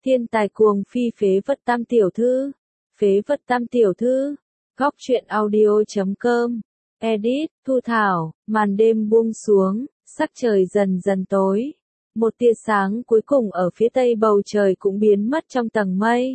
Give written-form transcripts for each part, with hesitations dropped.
Thiên tài cuồng phi phế vật tam tiểu thư. Phế vật tam tiểu thư. Góc truyện audio.com. Edit, Thu Thảo, màn đêm buông xuống, sắc trời dần dần tối. Một tia sáng cuối cùng ở phía tây bầu trời cũng biến mất trong tầng mây.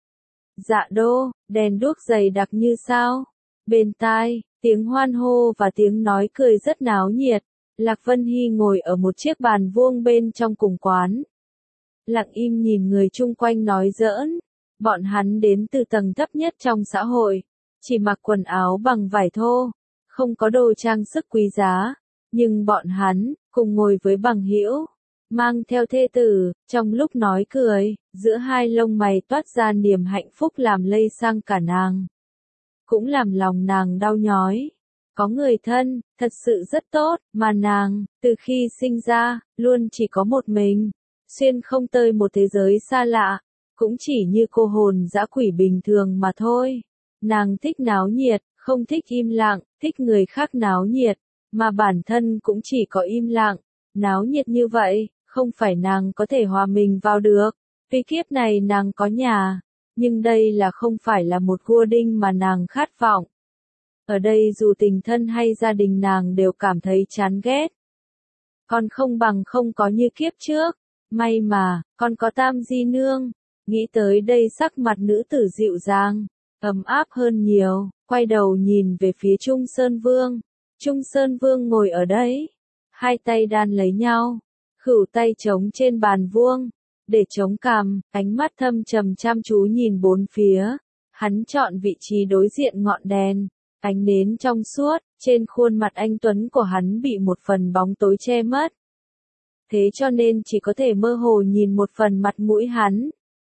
Dạ đô, đèn đuốc dày đặc như sao. Bên tai, tiếng hoan hô và tiếng nói cười rất náo nhiệt. Lạc Vân Hy ngồi ở một chiếc bàn vuông bên trong cùng quán. Lặng im nhìn người chung quanh nói giỡn. Bọn hắn đến từ tầng thấp nhất trong xã hội. Chỉ mặc quần áo bằng vải thô. Không có đồ trang sức quý giá. Nhưng bọn hắn, cùng ngồi với bằng hữu, mang theo thê tử, trong lúc nói cười, giữa hai lông mày toát ra niềm hạnh phúc làm lây sang cả nàng. Cũng làm lòng nàng đau nhói. Có người thân, thật sự rất tốt, mà nàng, từ khi sinh ra, luôn chỉ có một mình. Xuyên không tơi một thế giới xa lạ, cũng chỉ như cô hồn dã quỷ bình thường mà thôi. Nàng thích náo nhiệt, không thích im lặng, thích người khác náo nhiệt, mà bản thân cũng chỉ có im lặng. Náo nhiệt như vậy, không phải nàng có thể hòa mình vào được. Vì kiếp này nàng có nhà, nhưng đây là không phải là một vua đinh mà nàng khát vọng. Ở đây dù tình thân hay gia đình nàng đều cảm thấy chán ghét. Còn không bằng không có như kiếp trước. May mà, còn có Tam Di Nương. Nghĩ tới đây sắc mặt nữ tử dịu dàng, ấm áp hơn nhiều, quay đầu nhìn về phía Trung Sơn Vương. Trung Sơn Vương ngồi ở đấy, hai tay đan lấy nhau, khửu tay trống trên bàn vuông, để chống cằm, ánh mắt thâm trầm chăm chú nhìn bốn phía. Hắn chọn vị trí đối diện ngọn đèn, ánh nến trong suốt, trên khuôn mặt anh tuấn của hắn bị một phần bóng tối che mất. Thế cho nên chỉ có thể mơ hồ nhìn một phần mặt mũi hắn.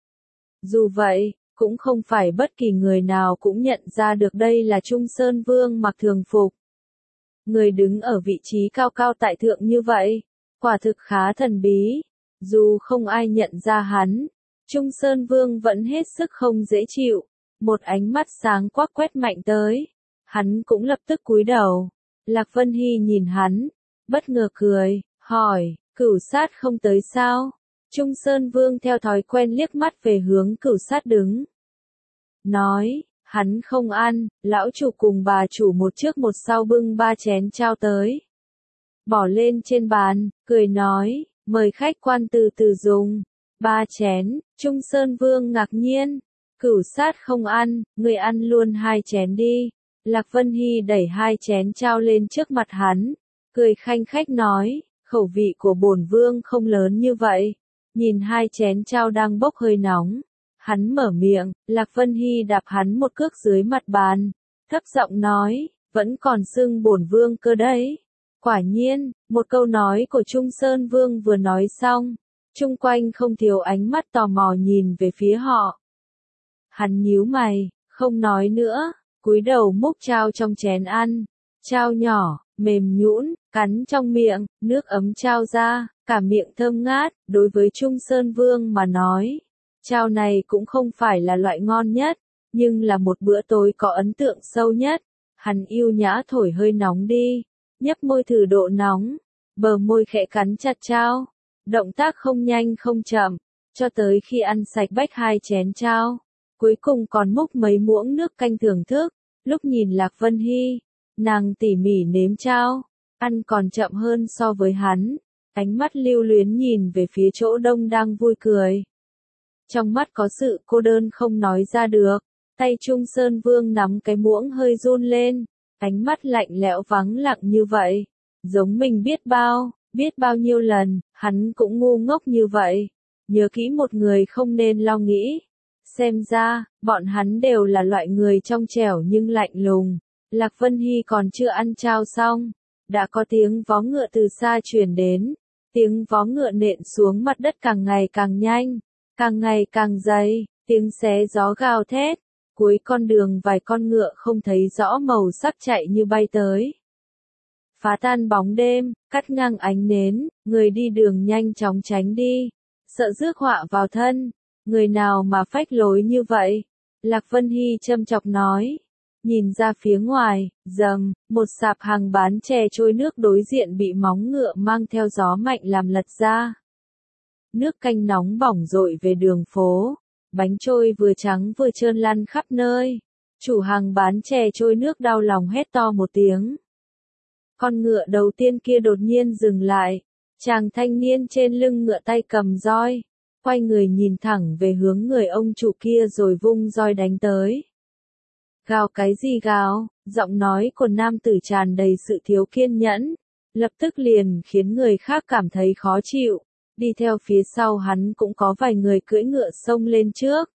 Dù vậy, cũng không phải bất kỳ người nào cũng nhận ra được đây là Trung Sơn Vương mặc thường phục. Người đứng ở vị trí cao cao tại thượng như vậy, quả thực khá thần bí. Dù không ai nhận ra hắn, Trung Sơn Vương vẫn hết sức không dễ chịu. Một ánh mắt sáng quắc quét mạnh tới. Hắn cũng lập tức cúi đầu. Lạc Vân Hy nhìn hắn, bất ngờ cười, hỏi, Cửu Sát không tới sao? Trung Sơn Vương theo thói quen liếc mắt về hướng Cửu Sát đứng. Nói, hắn không ăn, lão chủ cùng bà chủ một trước một sau bưng 3 chén trao tới. Bỏ lên trên bàn, cười nói, mời khách quan từ từ dùng. 3 chén, Trung Sơn Vương ngạc nhiên. Cửu Sát không ăn, người ăn luôn 2 chén đi. Lạc Vân Hy đẩy 2 chén trao lên trước mặt hắn, cười khanh khách nói, khẩu vị của bổn vương không lớn như vậy. Nhìn 2 chén trao đang bốc hơi nóng, hắn mở miệng, Lạc Vân Hy đạp hắn một cước dưới mặt bàn, thấp giọng nói, vẫn còn xưng bổn vương cơ đấy. Quả nhiên, một câu nói của Trung Sơn Vương vừa nói xong, chung quanh không thiếu ánh mắt tò mò nhìn về phía họ. Hắn nhíu mày, không nói nữa, cúi đầu múc trao trong chén ăn. Trao nhỏ, mềm nhũn, cắn trong miệng, nước ấm trao ra, cả miệng thơm ngát. Đối với Trung Sơn Vương mà nói, trao này cũng không phải là loại ngon nhất, nhưng là một bữa tối có ấn tượng sâu nhất. Hắn yêu nhã thổi hơi nóng đi, nhấp môi thử độ nóng, bờ môi khẽ cắn chặt trao, động tác không nhanh không chậm, cho tới khi ăn sạch bách 2 chén trao, cuối cùng còn múc mấy muỗng nước canh thưởng thức. Lúc nhìn Lạc Vân Hy, nàng tỉ mỉ nếm trao, ăn còn chậm hơn so với hắn, ánh mắt lưu luyến nhìn về phía chỗ đông đang vui cười. Trong mắt có sự cô đơn không nói ra được, tay Trung Sơn Vương nắm cái muỗng hơi run lên, ánh mắt lạnh lẽo vắng lặng như vậy, giống mình biết bao nhiêu lần, hắn cũng ngu ngốc như vậy. Nhớ kỹ một người không nên lo nghĩ. Xem ra, bọn hắn đều là loại người trong trẻo nhưng lạnh lùng. Lạc Vân Hy còn chưa ăn trao xong, đã có tiếng vó ngựa từ xa truyền đến. Tiếng vó ngựa nện xuống mặt đất càng ngày càng nhanh, càng ngày càng dày, tiếng xé gió gào thét. Cuối con đường vài con ngựa không thấy rõ màu sắc chạy như bay tới. Phá tan bóng đêm, cắt ngang ánh nến, người đi đường nhanh chóng tránh đi, sợ rước họa vào thân. Người nào mà phách lối như vậy? Lạc Vân Hy châm chọc nói. Nhìn ra phía ngoài, rầm, một sạp hàng bán chè trôi nước đối diện bị móng ngựa mang theo gió mạnh làm lật ra. nước canh nóng bỏng dội về đường phố, bánh trôi vừa trắng vừa trơn lăn khắp nơi. Chủ hàng bán chè trôi nước đau lòng hét to một tiếng. Con ngựa đầu tiên kia đột nhiên dừng lại, chàng thanh niên trên lưng ngựa tay cầm roi, quay người nhìn thẳng về hướng người ông chủ kia rồi vung roi đánh tới. Gào cái gì gào, giọng nói của nam tử tràn đầy sự thiếu kiên nhẫn, lập tức liền khiến người khác cảm thấy khó chịu, đi theo phía sau hắn cũng có vài người cưỡi ngựa xông lên trước.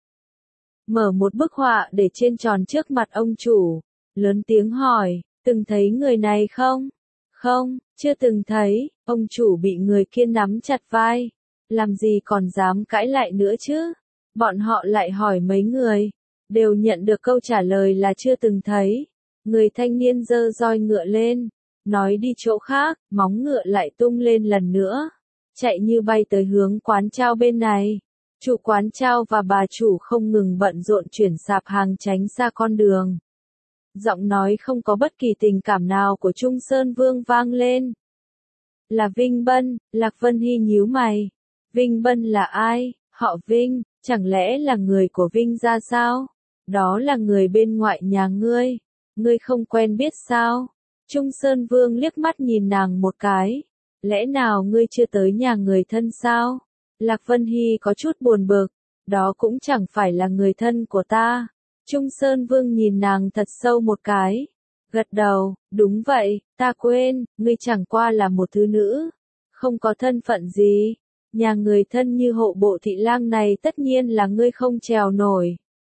Mở một bức họa để trên tròn trước mặt ông chủ, lớn tiếng hỏi, từng thấy người này không? Không, chưa từng thấy, ông chủ bị người kia nắm chặt vai, làm gì còn dám cãi lại nữa chứ? Bọn họ lại hỏi mấy người, đều nhận được câu trả lời là chưa từng thấy. Người thanh niên giơ roi ngựa lên, nói đi chỗ khác, móng ngựa lại tung lên lần nữa, chạy như bay tới hướng quán trao bên này. Chủ quán trao và bà chủ không ngừng bận rộn chuyển sạp hàng tránh xa con đường. Giọng nói không có bất kỳ tình cảm nào của Trung Sơn Vương vang lên. Là Vinh Bân, Lạc Vân Hy nhíu mày. Vinh Bân là ai? Họ Vinh, chẳng lẽ là người của Vinh gia sao? Đó là người bên ngoại nhà ngươi. Ngươi không quen biết sao? Trung Sơn Vương liếc mắt nhìn nàng một cái. Lẽ nào ngươi chưa tới nhà người thân sao? Lạc Vân Hy có chút buồn bực. Đó cũng chẳng phải là người thân của ta. Trung Sơn Vương nhìn nàng thật sâu một cái. Gật đầu, đúng vậy, ta quên, ngươi chẳng qua là một thứ nữ. Không có thân phận gì. Nhà người thân như hộ bộ thị lang này tất nhiên là ngươi không trèo nổi.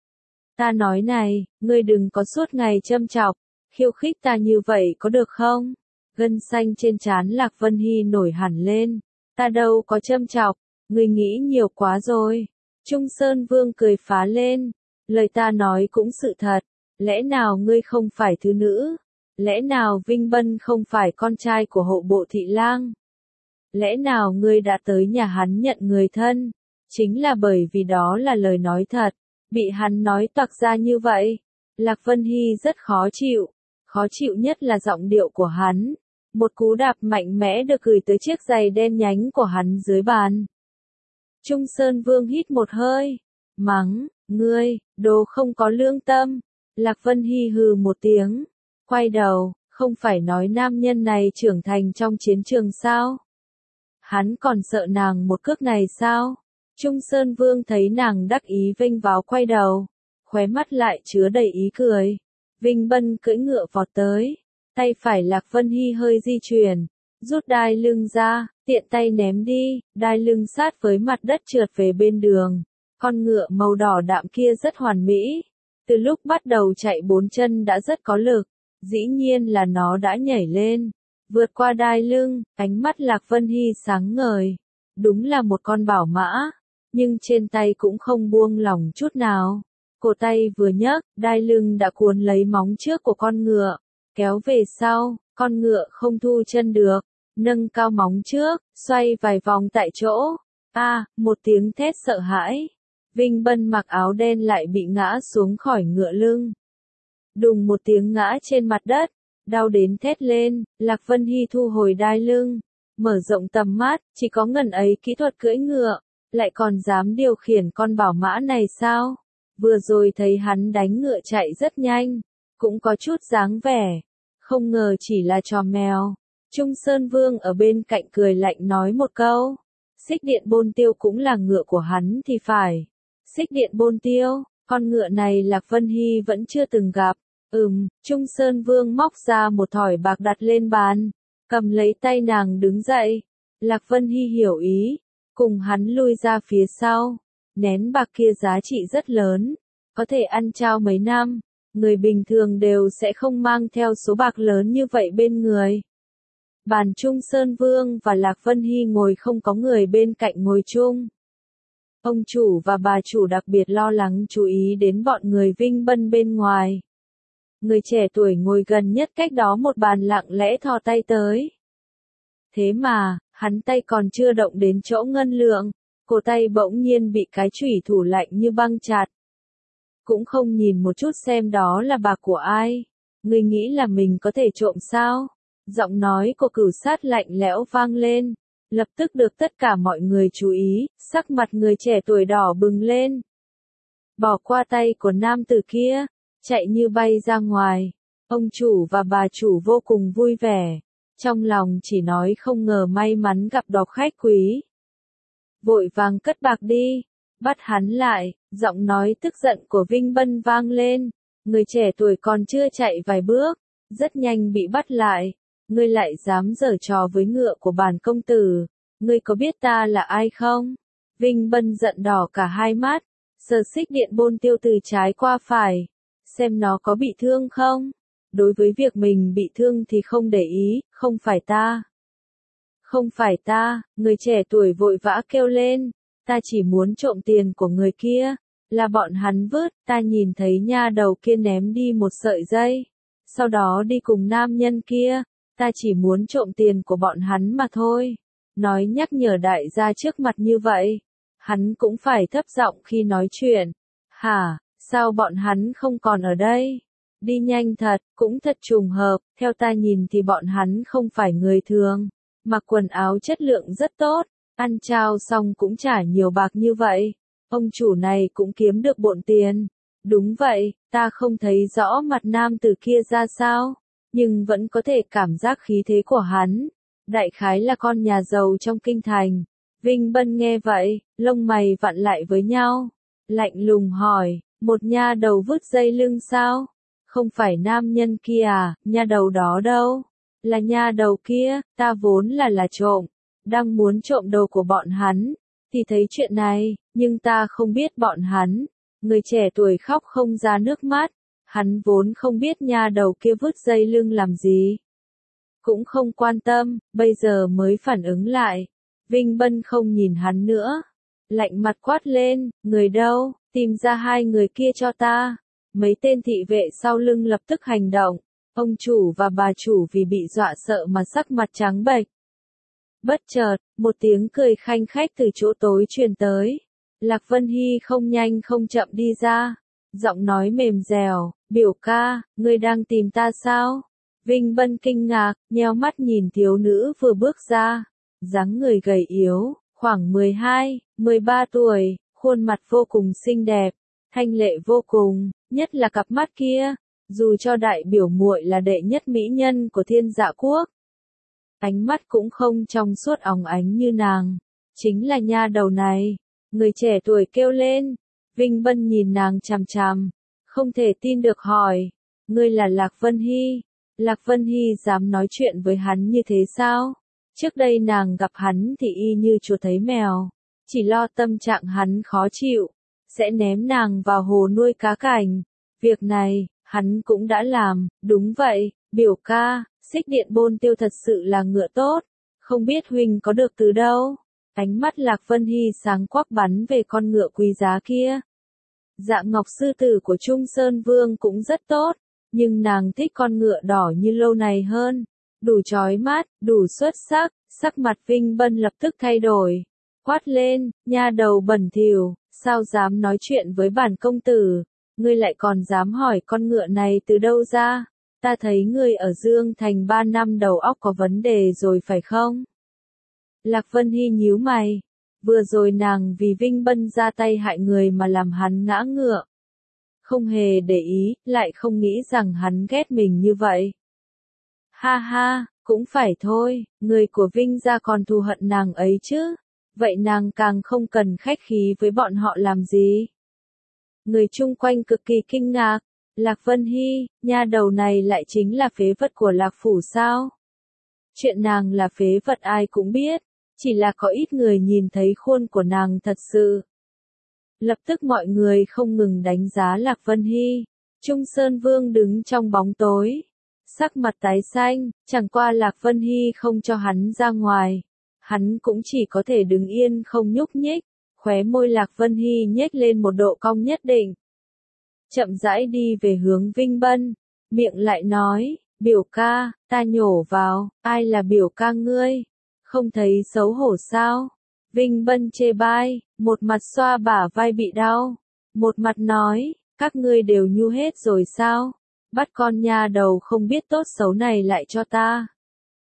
Ta nói này, ngươi đừng có suốt ngày châm chọc, khiêu khích ta như vậy có được không? Gân xanh trên trán Lạc Vân Hy nổi hẳn lên. Ta đâu có châm chọc, ngươi nghĩ nhiều quá rồi. Trung Sơn Vương cười phá lên. Lời ta nói cũng sự thật. Lẽ nào ngươi không phải thứ nữ? Lẽ nào Vinh Bân không phải con trai của hộ bộ thị lang? Lẽ nào ngươi đã tới nhà hắn nhận người thân? Chính là bởi vì đó là lời nói thật. Bị hắn nói toạc ra như vậy. Lạc Vân Hy rất khó chịu. Khó chịu nhất là giọng điệu của hắn. Một cú đạp mạnh mẽ được gửi tới chiếc giày đen nhánh của hắn dưới bàn. Trung Sơn Vương hít một hơi. Mắng, ngươi, đồ không có lương tâm. Lạc Vân Hy hừ một tiếng. Quay đầu, không phải nói nam nhân này trưởng thành trong chiến trường sao? Hắn còn sợ nàng một cước này sao? Trung Sơn Vương thấy nàng đắc ý vênh váo quay đầu. Khóe mắt lại chứa đầy ý cười. Vinh Bân cưỡi ngựa vọt tới. Tay phải Lạc Vân Hy hơi di chuyển. Rút đai lưng ra, tiện tay ném đi. Đai lưng sát với mặt đất trượt về bên đường. Con ngựa màu đỏ đạm kia rất hoàn mỹ. Từ lúc bắt đầu chạy bốn chân đã rất có lực. Dĩ nhiên là nó đã nhảy lên. Vượt qua đai lưng, ánh mắt Lạc Vân Hy sáng ngời. Đúng là một con bảo mã. Nhưng trên tay cũng không buông lỏng chút nào. Cổ tay vừa nhấc, đai lưng đã cuốn lấy móng trước của con ngựa. Kéo về sau, con ngựa không thu chân được. Nâng cao móng trước, xoay vài vòng tại chỗ. Một tiếng thét sợ hãi. Vinh Bân mặc áo đen lại bị ngã xuống khỏi ngựa lưng. Đùng một tiếng ngã trên mặt đất. Đau đến thét lên, Lạc Vân Hy thu hồi đai lưng. Mở rộng tầm mắt, chỉ có ngần ấy kỹ thuật cưỡi ngựa. Lại còn dám điều khiển con bảo mã này sao? Vừa rồi thấy hắn đánh ngựa chạy rất nhanh. Cũng có chút dáng vẻ. Không ngờ chỉ là trò mèo. Trung Sơn Vương ở bên cạnh cười lạnh nói một câu. Xích Điện Bôn Tiêu cũng là ngựa của hắn thì phải. Xích Điện Bôn Tiêu, con ngựa này Lạc Vân Hy vẫn chưa từng gặp. Trung Sơn Vương móc ra một thỏi bạc đặt lên bàn. Cầm lấy tay nàng đứng dậy. Lạc Vân Hy hiểu ý. Cùng hắn lui ra phía sau. Nén bạc kia giá trị rất lớn. Có thể ăn trao mấy năm. Người bình thường đều sẽ không mang theo số bạc lớn như vậy bên người. Bàn Trung Sơn Vương và Lạc Vân Hy ngồi không có người bên cạnh ngồi chung. Ông chủ và bà chủ đặc biệt lo lắng chú ý đến bọn người Vinh Bân bên ngoài. Người trẻ tuổi ngồi gần nhất cách đó một bàn lặng lẽ thò tay tới. Thế mà, hắn tay còn chưa động đến chỗ ngân lượng, cổ tay bỗng nhiên bị cái chủy thủ lạnh như băng chặt. Cũng không nhìn một chút xem đó là bạc của ai. Người nghĩ là mình có thể trộm sao? Giọng nói của cửu sát lạnh lẽo vang lên. lập tức được tất cả mọi người chú ý, sắc mặt người trẻ tuổi đỏ bừng lên. Bỏ qua tay của nam tử kia, chạy như bay ra ngoài. Ông chủ và bà chủ vô cùng vui vẻ, trong lòng chỉ nói không ngờ may mắn gặp được khách quý. Vội vàng cất bạc đi, bắt hắn lại, giọng nói tức giận của Vinh Bân vang lên. Người trẻ tuổi còn chưa chạy vài bước, rất nhanh bị bắt lại. Ngươi lại dám giở trò với ngựa của bản công tử, ngươi có biết ta là ai không? Vinh Bân giận đỏ cả hai mắt, sờ xích điện bôn tiêu từ trái qua phải, xem nó có bị thương không? Đối với việc mình bị thương thì không để ý, không phải ta. Không phải ta, người trẻ tuổi vội vã kêu lên, ta chỉ muốn trộm tiền của người kia, là bọn hắn vứt, ta nhìn thấy nha đầu kia ném đi một sợi dây, sau đó đi cùng nam nhân kia, ta chỉ muốn trộm tiền của bọn hắn mà thôi. Nói nhắc nhở đại gia trước mặt như vậy, hắn cũng phải thấp giọng khi nói chuyện. Hả, sao bọn hắn không còn ở đây? Đi nhanh thật, cũng thật trùng hợp, theo ta nhìn thì bọn hắn không phải người thường, mặc quần áo chất lượng rất tốt, ăn trao xong cũng trả nhiều bạc như vậy. Ông chủ này cũng kiếm được bộn tiền. Đúng vậy, ta không thấy rõ mặt nam tử kia ra sao, nhưng vẫn có thể cảm giác khí thế của hắn. Đại khái là con nhà giàu trong kinh thành. Vinh Bân nghe vậy, lông mày vặn lại với nhau. Lạnh lùng hỏi, một nha đầu vứt dây lưng sao? Không phải nam nhân kia à, nha đầu đó đâu? Là nha đầu kia, ta vốn là trộm. Đang muốn trộm đồ của bọn hắn, thì thấy chuyện này, nhưng ta không biết bọn hắn. Người trẻ tuổi khóc không ra nước mắt, hắn vốn không biết nha đầu kia vứt dây lưng làm gì. Cũng không quan tâm, bây giờ mới phản ứng lại. Vinh Bân không nhìn hắn nữa. Lạnh mặt quát lên, người đâu, tìm ra hai người kia cho ta. Mấy tên thị vệ sau lưng lập tức hành động. Ông chủ và bà chủ vì bị dọa sợ mà sắc mặt trắng bệch. Bất chợt, một tiếng cười khanh khách từ chỗ tối truyền tới. Lạc Vân Hy không nhanh không chậm đi ra. Giọng nói mềm dẻo, biểu ca, ngươi đang tìm ta sao? Vinh Bân kinh ngạc, nheo mắt nhìn thiếu nữ vừa bước ra. Dáng người gầy yếu, khoảng 12, 13 tuổi, khuôn mặt vô cùng xinh đẹp, thanh lệ vô cùng, nhất là cặp mắt kia. Dù cho đại biểu muội là đệ nhất mỹ nhân của Thiên Dạ Quốc, ánh mắt cũng không trong suốt óng ánh như nàng. Chính là nha đầu này. Người trẻ tuổi kêu lên. Vinh Bân nhìn nàng chằm chằm, không thể tin được hỏi, ngươi là Lạc Vân Hy? Lạc Vân Hy dám nói chuyện với hắn như thế sao? Trước đây nàng gặp hắn thì y như chuột thấy mèo, chỉ lo tâm trạng hắn khó chịu, sẽ ném nàng vào hồ nuôi cá cảnh. Việc này, hắn cũng đã làm. Đúng vậy, biểu ca, xích điện bôn tiêu thật sự là ngựa tốt, không biết huynh có được từ đâu? Ánh mắt Lạc Vân Hy sáng quắc bắn về con ngựa quý giá kia. Dạng ngọc sư tử của Trung Sơn Vương cũng rất tốt, nhưng nàng thích con ngựa đỏ như lâu này hơn. Đủ chói mắt, đủ xuất sắc, sắc mặt Vinh Bân lập tức thay đổi. Quát lên, nha đầu bẩn thỉu, sao dám nói chuyện với bản công tử? Ngươi lại còn dám hỏi con ngựa này từ đâu ra? Ta thấy ngươi ở Dương Thành 3 năm đầu óc có vấn đề rồi phải không? Lạc Vân Hy nhíu mày. Vừa rồi nàng vì Vinh Bân ra tay hại người mà làm hắn ngã ngựa. Không hề để ý, lại không nghĩ rằng hắn ghét mình như vậy. Ha ha, cũng phải thôi, người của Vinh gia còn thù hận nàng ấy chứ. Vậy nàng càng không cần khách khí với bọn họ làm gì. Người chung quanh cực kỳ kinh ngạc. Lạc Vân Hy, nha đầu này lại chính là phế vật của Lạc Phủ sao? Chuyện nàng là phế vật ai cũng biết, chỉ là có ít người nhìn thấy khuôn của nàng thật sự. Lập tức mọi người không ngừng đánh giá Lạc Vân Hy. Trung Sơn Vương đứng trong bóng tối, sắc mặt tái xanh, chẳng qua Lạc Vân Hy không cho hắn ra ngoài. Hắn cũng chỉ có thể đứng yên không nhúc nhích, khóe môi Lạc Vân Hy nhếch lên một độ cong nhất định. Chậm rãi đi về hướng Vinh Bân, miệng lại nói, biểu ca, ta nhổ vào, ai là biểu ca ngươi? Không thấy xấu hổ sao? Vinh Bân chê bai, một mặt xoa bả vai bị đau, một mặt nói, các ngươi đều nhu hết rồi sao? Bắt con nha đầu không biết tốt xấu này lại cho ta.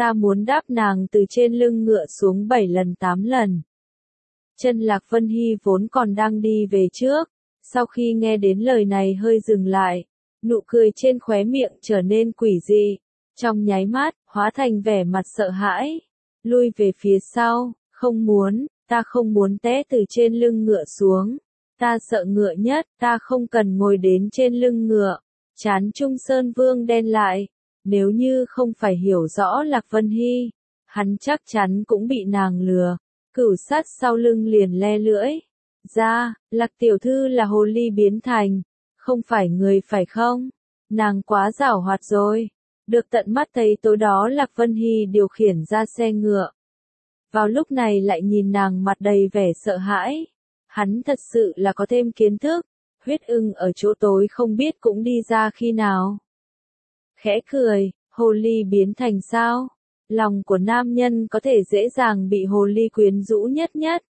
ta muốn đáp nàng từ trên lưng ngựa xuống 7 lần 8 lần. Chân Lạc Vân Hy vốn còn đang đi về trước, sau khi nghe đến lời này hơi dừng lại, nụ cười trên khóe miệng trở nên quỷ dị, trong nháy mắt, hóa thành vẻ mặt sợ hãi, lui về phía sau, không muốn, ta không muốn té từ trên lưng ngựa xuống, ta sợ ngựa nhất, ta không cần ngồi đến trên lưng ngựa. Trán Trung Sơn Vương đen lại, nếu như không phải hiểu rõ Lạc Vân Hy, hắn chắc chắn cũng bị nàng lừa. Cửu Sát sau lưng liền le lưỡi ra, Lạc tiểu thư là hồ ly biến thành, không phải người phải không? Nàng quá giảo hoạt rồi. Được tận mắt thấy tối đó Lạc Vân Hy điều khiển ra xe ngựa. Vào lúc này lại nhìn nàng mặt đầy vẻ sợ hãi. Hắn thật sự là có thêm kiến thức. Huyết ưng ở chỗ tối không biết cũng đi ra khi nào. Khẽ cười, hồ ly biến thành sao? Lòng của nam nhân có thể dễ dàng bị hồ ly quyến rũ nhất.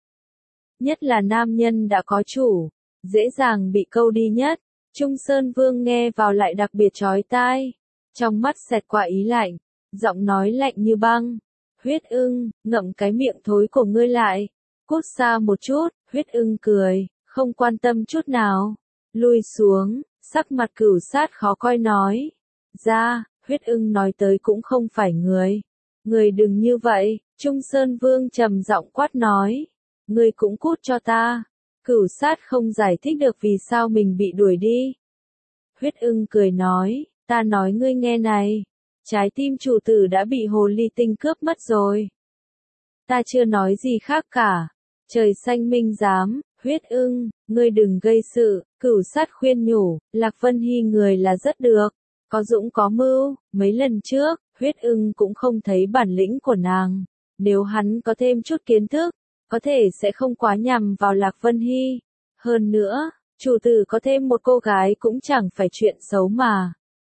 Nhất là nam nhân đã có chủ, dễ dàng bị câu đi nhất. Trung Sơn Vương nghe vào lại đặc biệt chói tai. Trong mắt xẹt qua ý lạnh, giọng nói lạnh như băng. Huyết ưng, ngậm cái miệng thối của ngươi lại. Cút xa một chút, huyết ưng cười, không quan tâm chút nào. Lui xuống, sắc mặt Cửu Sát khó coi nói. Ra, huyết ưng nói tới cũng không phải người. Người đừng như vậy, Trung Sơn Vương trầm giọng quát nói. Người cũng cút cho ta. Cửu Sát không giải thích được vì sao mình bị đuổi đi. Huyết ưng cười nói, ta nói ngươi nghe này. Trái tim chủ tử đã bị hồ ly tinh cướp mất rồi. Ta chưa nói gì khác cả. Trời xanh minh giám, huyết ưng, ngươi đừng gây sự. Cửu Sát khuyên nhủ, Lạc Vân Hy người là rất được. Có dũng có mưu, mấy lần trước, huyết ưng cũng không thấy bản lĩnh của nàng. Nếu hắn có thêm chút kiến thức, có thể sẽ không quá nhằm vào Lạc Vân Hy. Hơn nữa, chủ tử có thêm một cô gái cũng chẳng phải chuyện xấu mà.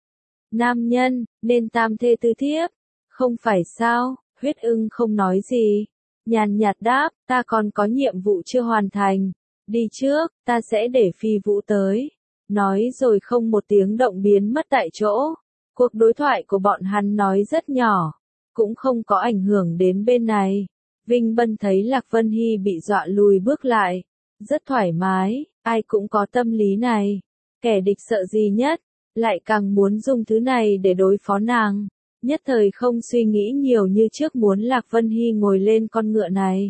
Nam nhân, nên tam thê tứ thiếp. Không phải sao, huyết ưng không nói gì. Nhàn nhạt đáp, ta còn có nhiệm vụ chưa hoàn thành. Đi trước, ta sẽ để Phi Vũ tới. Nói rồi không một tiếng động biến mất tại chỗ. Cuộc đối thoại của bọn hắn nói rất nhỏ, cũng không có ảnh hưởng đến bên này. Vinh Bân thấy Lạc Vân Hy bị dọa lùi bước lại. Rất thoải mái, ai cũng có tâm lý này. Kẻ địch sợ gì nhất, lại càng muốn dùng thứ này để đối phó nàng. Nhất thời không suy nghĩ nhiều như trước muốn Lạc Vân Hy ngồi lên con ngựa này.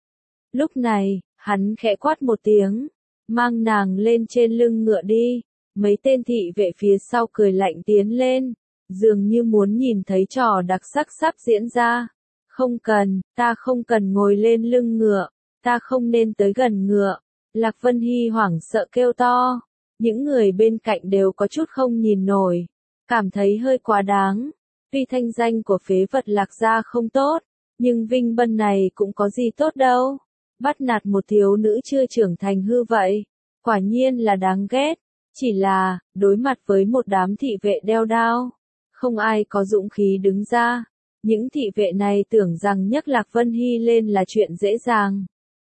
Lúc này, hắn khẽ quát một tiếng, mang nàng lên trên lưng ngựa đi. Mấy tên thị vệ phía sau cười lạnh tiến lên, dường như muốn nhìn thấy trò đặc sắc sắp diễn ra. Không cần, ta không cần ngồi lên lưng ngựa, ta không nên tới gần ngựa. Lạc Vân Hy hoảng sợ kêu to. Những người bên cạnh đều có chút không nhìn nổi, cảm thấy hơi quá đáng. Tuy thanh danh của phế vật Lạc gia không tốt, nhưng Vinh Bân này cũng có gì tốt đâu. Bắt nạt một thiếu nữ chưa trưởng thành hư vậy, quả nhiên là đáng ghét. Chỉ là, đối mặt với một đám thị vệ đeo đao, không ai có dũng khí đứng ra. Những thị vệ này tưởng rằng nhấc Lạc Vân Hy lên là chuyện dễ dàng.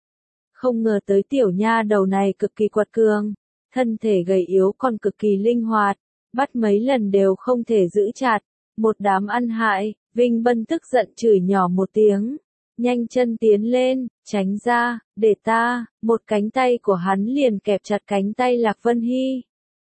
Không ngờ tới tiểu nha đầu này cực kỳ quật cường, thân thể gầy yếu còn cực kỳ linh hoạt, bắt mấy lần đều không thể giữ chặt. Một đám ăn hại, Vinh Bân tức giận chửi nhỏ một tiếng, nhanh chân tiến lên, tránh ra, để ta. Một cánh tay của hắn liền kẹp chặt cánh tay Lạc Vân Hy,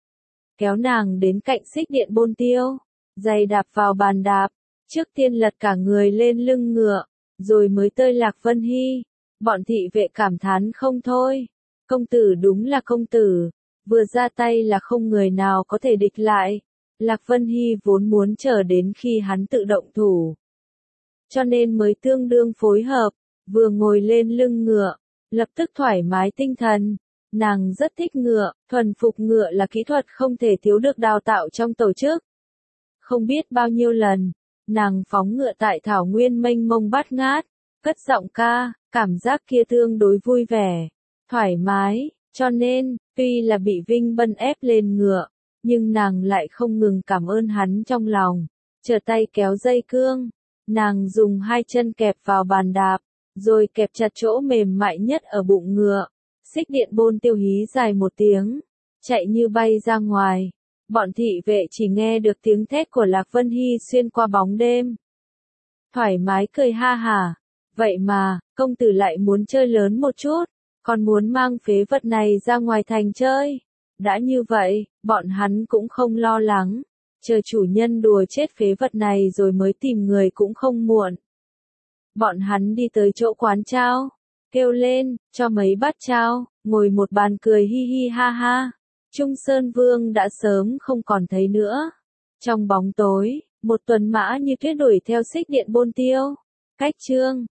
kéo nàng đến cạnh xích điện bôn tiêu, giày đạp vào bàn đạp, trước tiên lật cả người lên lưng ngựa, rồi mới tơi Lạc Vân Hy. Bọn thị vệ cảm thán không thôi, công tử đúng là công tử, vừa ra tay là không người nào có thể địch lại. Lạc Vân Hy vốn muốn chờ đến khi hắn tự động thủ, cho nên mới tương đương phối hợp, vừa ngồi lên lưng ngựa, lập tức thoải mái tinh thần. Nàng rất thích ngựa, thuần phục ngựa là kỹ thuật không thể thiếu được đào tạo trong tổ chức. Không biết bao nhiêu lần, nàng phóng ngựa tại thảo nguyên mênh mông bát ngát, cất giọng ca, cảm giác kia tương đối vui vẻ, thoải mái, cho nên, tuy là bị Vinh Bân ép lên ngựa, nhưng nàng lại không ngừng cảm ơn hắn trong lòng. Trở tay kéo dây cương, nàng dùng hai chân kẹp vào bàn đạp, rồi kẹp chặt chỗ mềm mại nhất ở bụng ngựa. Xích điện bôn tiêu hí dài một tiếng, chạy như bay ra ngoài. Bọn thị vệ chỉ nghe được tiếng thét của Lạc Vân Hy xuyên qua bóng đêm. thoải mái cười ha hả. Vậy mà, công tử lại muốn chơi lớn một chút, còn muốn mang phế vật này ra ngoài thành chơi. Đã như vậy, bọn hắn cũng không lo lắng, chờ chủ nhân đùa chết phế vật này rồi mới tìm người cũng không muộn. Bọn hắn đi tới chỗ quán chao, kêu lên, cho mấy bát chao, ngồi một bàn cười hi hi ha ha. Trung Sơn Vương đã sớm không còn thấy nữa. Trong bóng tối, một tuần mã như tuyết đuổi theo xích điện bôn tiêu. Cách chương